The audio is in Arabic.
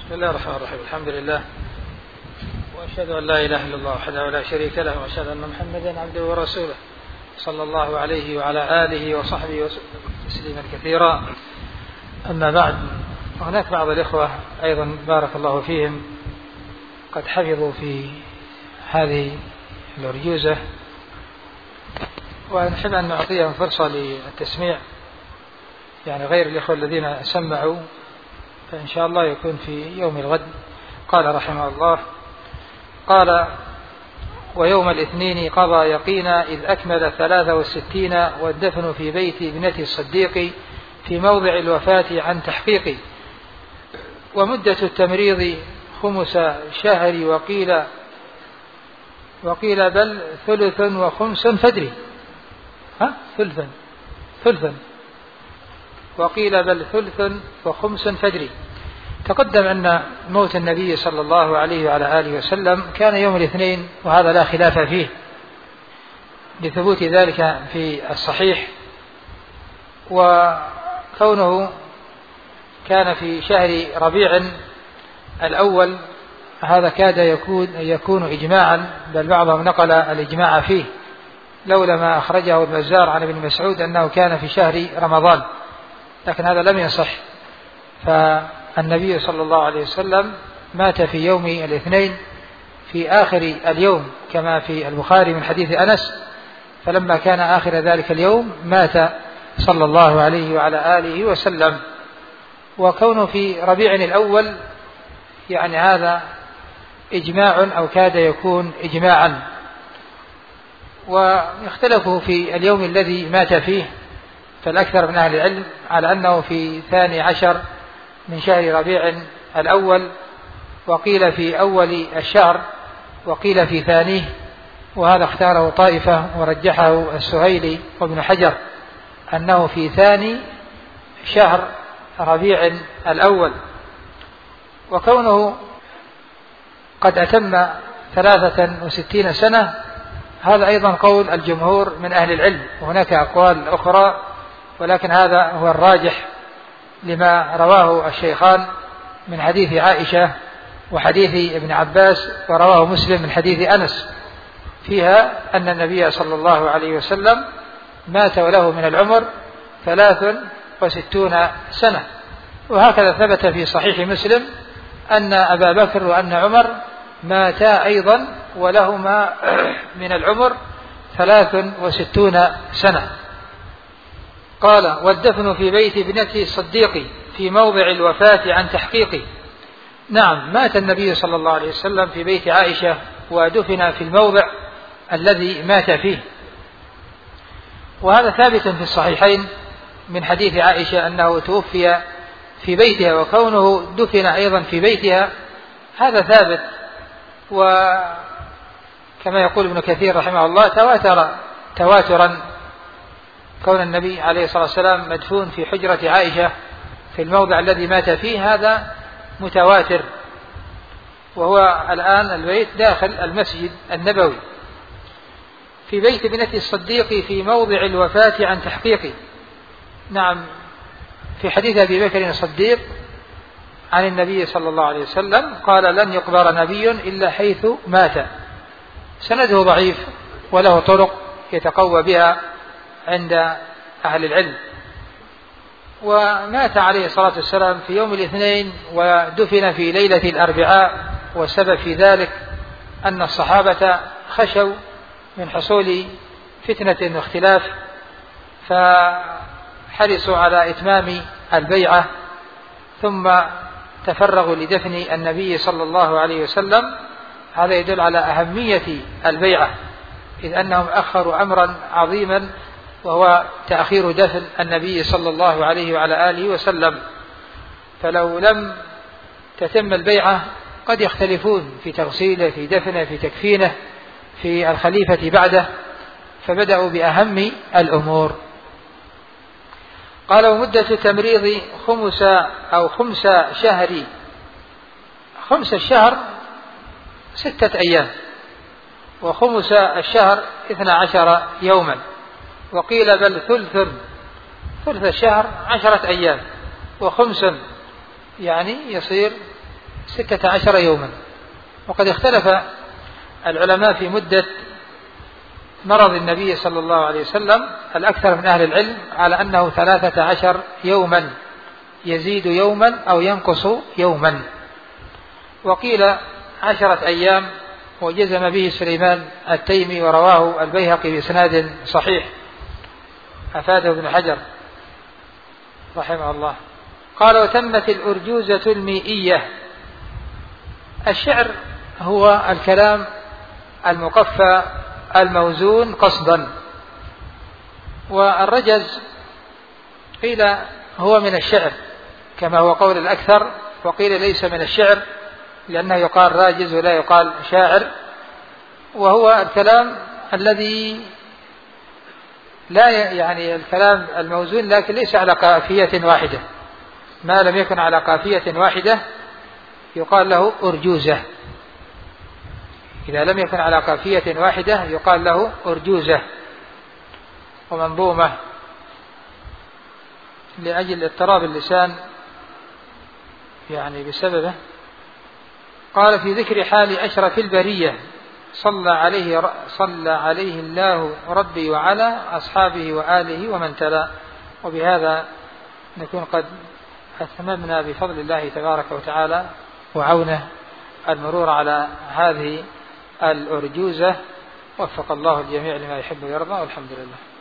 بسم الله الرحمن الرحيم. الحمد لله، وأشهد أن لا إله إلا الله وحده لا شريك له، وأشهد أن محمدا عبده ورسوله صلى الله عليه وعلى آله وصحبه وسلم تسليما كثيرا. أما بعد، هناك بعض الإخوة أيضا بارك الله فيهم قد حفظوا في هذه الأرجوزة، ونحب أن نعطيهم فرصة للتسميع، يعني غير الإخوة الذين سمعوا، فإن شاء الله يكون في يوم الغد. قال رحمه الله: قال: ويوم الاثنين قضى يقينا إذ أكمل 63 والدفن في بيت ابنته الصديق في موضع الوفاة عن تحقيق، ومدة التمريض 5 شهر، وقيل بل 3 و5 فدري، ثلثا، وقيل بل 3 و5 فدري. تقدم أن موت النبي صلى الله عليه وعلى آله وسلم كان يوم الاثنين، وهذا لا خلاف فيه لثبوت ذلك في الصحيح، وكونه كان في شهر ربيع الأول هذا كاد يكون إجماعا، بل بعضهم نقل الإجماع فيه لولا ما أخرجه البزار عن ابن مسعود أنه كان في شهر رمضان، لكن هذا لم يصح. فالنبي صلى الله عليه وسلم مات في يوم الاثنين في آخر اليوم، كما في البخاري من حديث أنس، فلما كان آخر ذلك اليوم مات صلى الله عليه وعلى آله وسلم. وكونه في ربيع الأول يعني هذا إجماع أو كاد يكون إجماعا. ويختلفوا في اليوم الذي مات فيه، فالأكثر من أهل العلم على أنه في 12 من شهر ربيع الأول، وقيل في أول الشهر، وقيل في ثانيه، وهذا اختاره طائفة ورجحه السهيلي وابن حجر أنه في ثاني شهر ربيع الأول. وكونه قد أتم 63 سنة هذا أيضا قول الجمهور من أهل العلم، وهناك أقوال أخرى، ولكن هذا هو الراجح لما رواه الشيخان من حديث عائشة وحديث ابن عباس، ورواه مسلم من حديث أنس، فيها أن النبي صلى الله عليه وسلم مات وله من العمر 63 سنة. وهكذا ثبت في صحيح مسلم أن أبا بكر وأن عمر ماتا أيضا ولهما من العمر 63 سنة. قال: والدفن في بيت ابنته الصديق في موضع الوفاة عن تحقيق. نعم، مات النبي صلى الله عليه وسلم في بيت عائشة، ودفن في الموضع الذي مات فيه، وهذا ثابت في الصحيحين من حديث عائشة أنه توفي في بيتها، وكونه دفن أيضا في بيتها هذا ثابت. وكما يقول ابن كثير رحمه الله: تواترا كون النبي عليه الصلاة والسلام مدفون في حجرة عائشة في الموضع الذي مات فيه، هذا متواتر. وهو الآن البيت داخل المسجد النبوي في بيت ابنته الصديق في موضع الوفاة عن تحقيق. نعم، في حديث أبي بكر الصديق عن النبي صلى الله عليه وسلم قال: لن يقبر نبي إلا حيث مات. سنده ضعيف وله طرق يتقوى بها عند أهل العلم. ومات عليه الصلاة والسلام في يوم الاثنين، ودفن في ليلة الأربعاء، والسبب في ذلك أن الصحابة خشوا من حصول فتنة واختلاف، فحرصوا على إتمام البيعة، ثم تفرغوا لدفن النبي صلى الله عليه وسلم. هذا يدل على أهمية البيعة، إذ أنهم أخروا أمرا عظيما، وهو تأخير دفن النبي صلى الله عليه وعلى آله وسلم. فلو لم تتم البيعة قد يختلفون في تغسيله، في دفنه، في تكفينه، في الخليفة بعده، فبدأوا بأهم الأمور. قال: ومدة التمريض 5 شهر. 5 الشهر 6 أيام، و5 الشهر 12 يوما، وقيل بل ثلث الشهر 10 أيام، و5 يعني يصير 16 يوما. وقد اختلف العلماء في مدة مرض النبي صلى الله عليه وسلم. الأكثر من أهل العلم على أنه 13 يوما، يزيد يوما أو ينقص يوما، وقيل 10 أيام، وجزم به سليمان التيمي ورواه البيهقي بإسناد صحيح، أفاده ابن حجر رحمه الله. قال: وتمت الأرجوزة المئية. الشعر هو الكلام المقفى الموزون قصدا، والرجز قيل هو من الشعر كما هو قول الأكثر، وقيل ليس من الشعر لأنه يقال راجز ولا يقال شاعر، وهو الكلام الذي لا يعني الكلام الموزون لكن ليس على قافية واحدة، ما لم يكن على قافية واحدة يقال له أرجوزة، إذا لم يكن على قافية واحدة يقال له أرجوزة ومنظومة لأجل اضطراب اللسان يعني بسببه. قال: في ذكر حال أشرف البرية صلى عليه الله ربي وعلى أصحابه وآله ومن تلا. وبهذا نكون قد أتممنا بفضل الله تبارك وتعالى وعونه المرور على هذه الأرجوزة. وفق الله الجميع لما يحب ويرضى، والحمد لله.